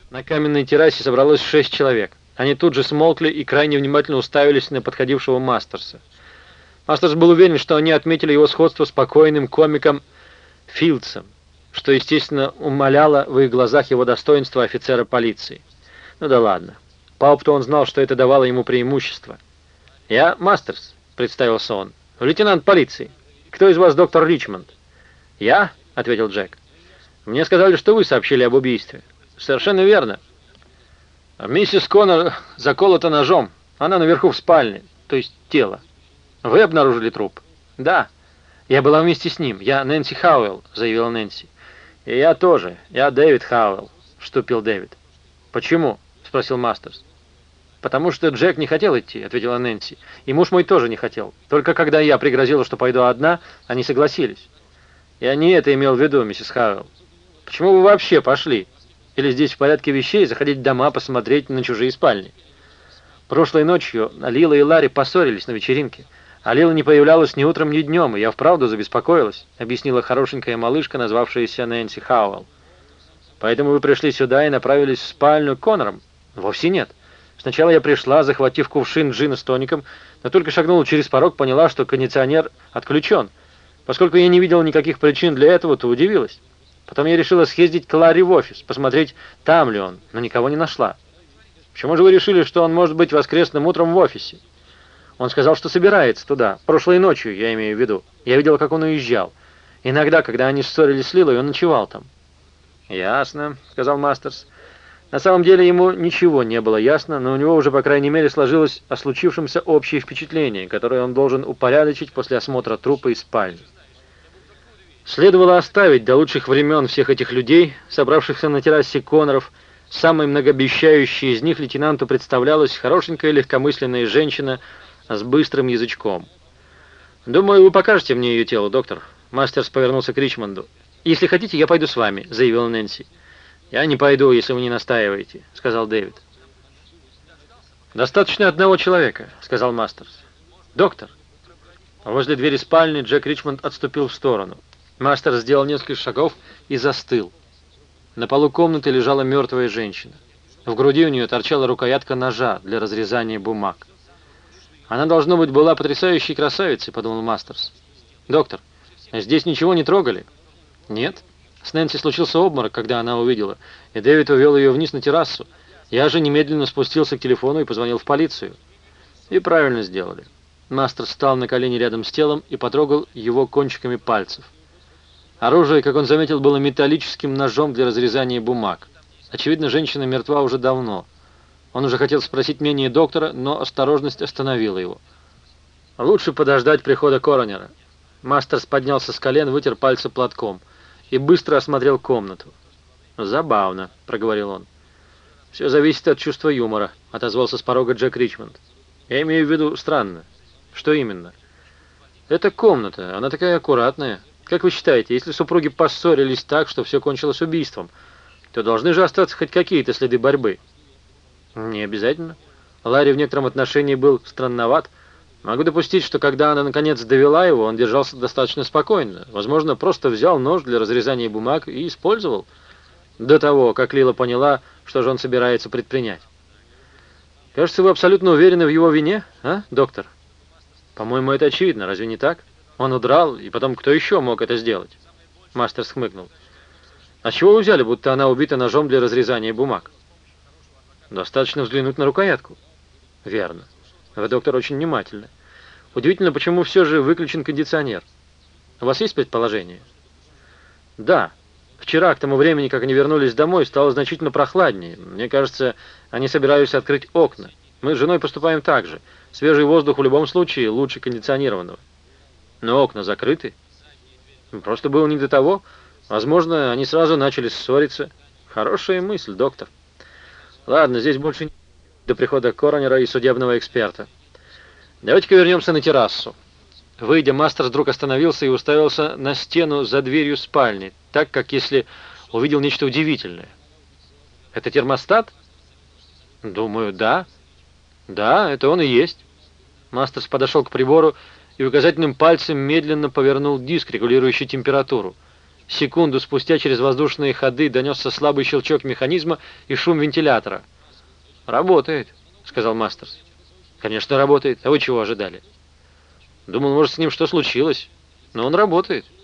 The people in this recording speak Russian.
На каменной террасе собралось 6 человек. Они тут же смолкли и крайне внимательно уставились на подходившего Мастерса. Мастерс был уверен, что они отметили его сходство с покойным комиком Филдсом, что, естественно, умаляло в их глазах его достоинство офицера полиции. Ну да ладно. По опыту он знал, что это давало ему преимущество. «Я Мастерс», — представился он, — «лейтенант полиции. Кто из вас доктор Ричмонд?» «Я», — ответил Джек. «Мне сказали, что вы сообщили об убийстве». «Совершенно верно. Миссис Коннор заколота ножом. Она наверху в спальне, то есть тело. Вы обнаружили труп?» «Да. Я была вместе с ним. Я Нэнси Хауэлл», — заявила Нэнси. «И я тоже. Я Дэвид Хауэлл», — вступил Дэвид. «Почему?» — спросил Мастерс. «Потому что Джек не хотел идти», — ответила Нэнси. «И муж мой тоже не хотел. Только когда я пригрозила, что пойду одна, они согласились». «Я не это имел в виду, миссис Хауэлл. Почему вы вообще пошли? Или здесь в порядке вещей заходить в дома, посмотреть на чужие спальни?» «Прошлой ночью Лила и Ларри поссорились на вечеринке. А Лила не появлялась ни утром, ни днем, и я вправду забеспокоилась», — объяснила хорошенькая малышка, назвавшаяся Нэнси Хауэлл. «Поэтому вы пришли сюда и направились в спальню к Коннорам?» «Вовсе нет. Сначала я пришла, захватив кувшин джина с тоником, но только шагнула через порог, поняла, что кондиционер отключен. Поскольку я не видела никаких причин для этого, то удивилась. Потом я решила съездить к Ларри в офис, посмотреть, там ли он, но никого не нашла». «Почему же вы решили, что он может быть воскресным утром в офисе?» «Он сказал, что собирается туда. Прошлой ночью, я имею в виду. Я видела, как он уезжал. Иногда, когда они ссорились с Лилой, он ночевал там». «Ясно», — сказал Мастерс. На самом деле ему ничего не было ясно, но у него уже, по крайней мере, сложилось о случившемся общее впечатление, которое он должен упорядочить после осмотра трупа и спальни. Следовало оставить до лучших времен всех этих людей, собравшихся на террасе Конноров. Самой многообещающей из них лейтенанту представлялась хорошенькая легкомысленная женщина с быстрым язычком. «Думаю, вы покажете мне ее тело, доктор». Мастерс повернулся к Ричмонду. «Если хотите, я пойду с вами», — заявила Нэнси. «Я не пойду, если вы не настаиваете», — сказал Дэвид. «Достаточно одного человека», — сказал Мастерс. «Доктор». Возле двери спальни Джек Ричмонд отступил в сторону. Мастерс сделал несколько шагов и застыл. На полу комнаты лежала мертвая женщина. В груди у нее торчала рукоятка ножа для разрезания бумаг. «Она, должно быть, была потрясающей красавицей», — подумал Мастерс. «Доктор, здесь ничего не трогали?» «Нет. С Нэнси случился обморок, когда она увидела, и Дэвид увел ее вниз на террасу. Я же немедленно спустился к телефону и позвонил в полицию». «И правильно сделали». Мастерс встал на колени рядом с телом и потрогал его кончиками пальцев. Оружие, как он заметил, было металлическим ножом для разрезания бумаг. Очевидно, женщина мертва уже давно. Он уже хотел спросить мнение доктора, но осторожность остановила его. «Лучше подождать прихода коронера». Мастерс поднялся с колен, вытер пальцы платком и быстро осмотрел комнату. «Забавно», — проговорил он. «Все зависит от чувства юмора», — отозвался с порога Джек Ричмонд. «Я имею в виду странно». «Что именно?» «Это комната, она такая аккуратная. Как вы считаете, если супруги поссорились так, что все кончилось убийством, то должны же остаться хоть какие-то следы борьбы?» «Не обязательно. Ларри в некотором отношении был странноват. Могу допустить, что когда она наконец довела его, он держался достаточно спокойно. Возможно, просто взял нож для разрезания бумаг и использовал до того, как Лила поняла, что же он собирается предпринять. Кажется, вы абсолютно уверены в его вине, а, доктор?» «По-моему, это очевидно, разве не так? Он удрал, и потом кто еще мог это сделать?» Мастерс хмыкнул. «А с чего вы взяли, будто она убита ножом для разрезания бумаг?» «Достаточно взглянуть на рукоятку». «Верно. Вы, доктор, очень внимательны. Удивительно, почему все же выключен кондиционер. У вас есть предположение?» «Да. Вчера, к тому времени, как они вернулись домой, стало значительно прохладнее. Мне кажется, они собираются открыть окна. Мы с женой поступаем так же. Свежий воздух в любом случае лучше кондиционированного. Но окна закрыты. Просто было не до того. Возможно, они сразу начали ссориться. Хорошая мысль, доктор. Ладно, здесь больше не до прихода коронера и судебного эксперта. Давайте-ка вернемся на террасу». Выйдя, Мастерс вдруг остановился и уставился на стену за дверью спальни, так, как если увидел нечто удивительное. «Это термостат?» «Думаю, да». «Да, это он и есть». Мастерс подошел к прибору и указательным пальцем медленно повернул диск, регулирующий температуру. Секунду спустя через воздушные ходы донесся слабый щелчок механизма и шум вентилятора. «Работает», — сказал Мастерс. «Конечно, работает. А вы чего ожидали?» «Думал, может, с ним что случилось. Но он работает».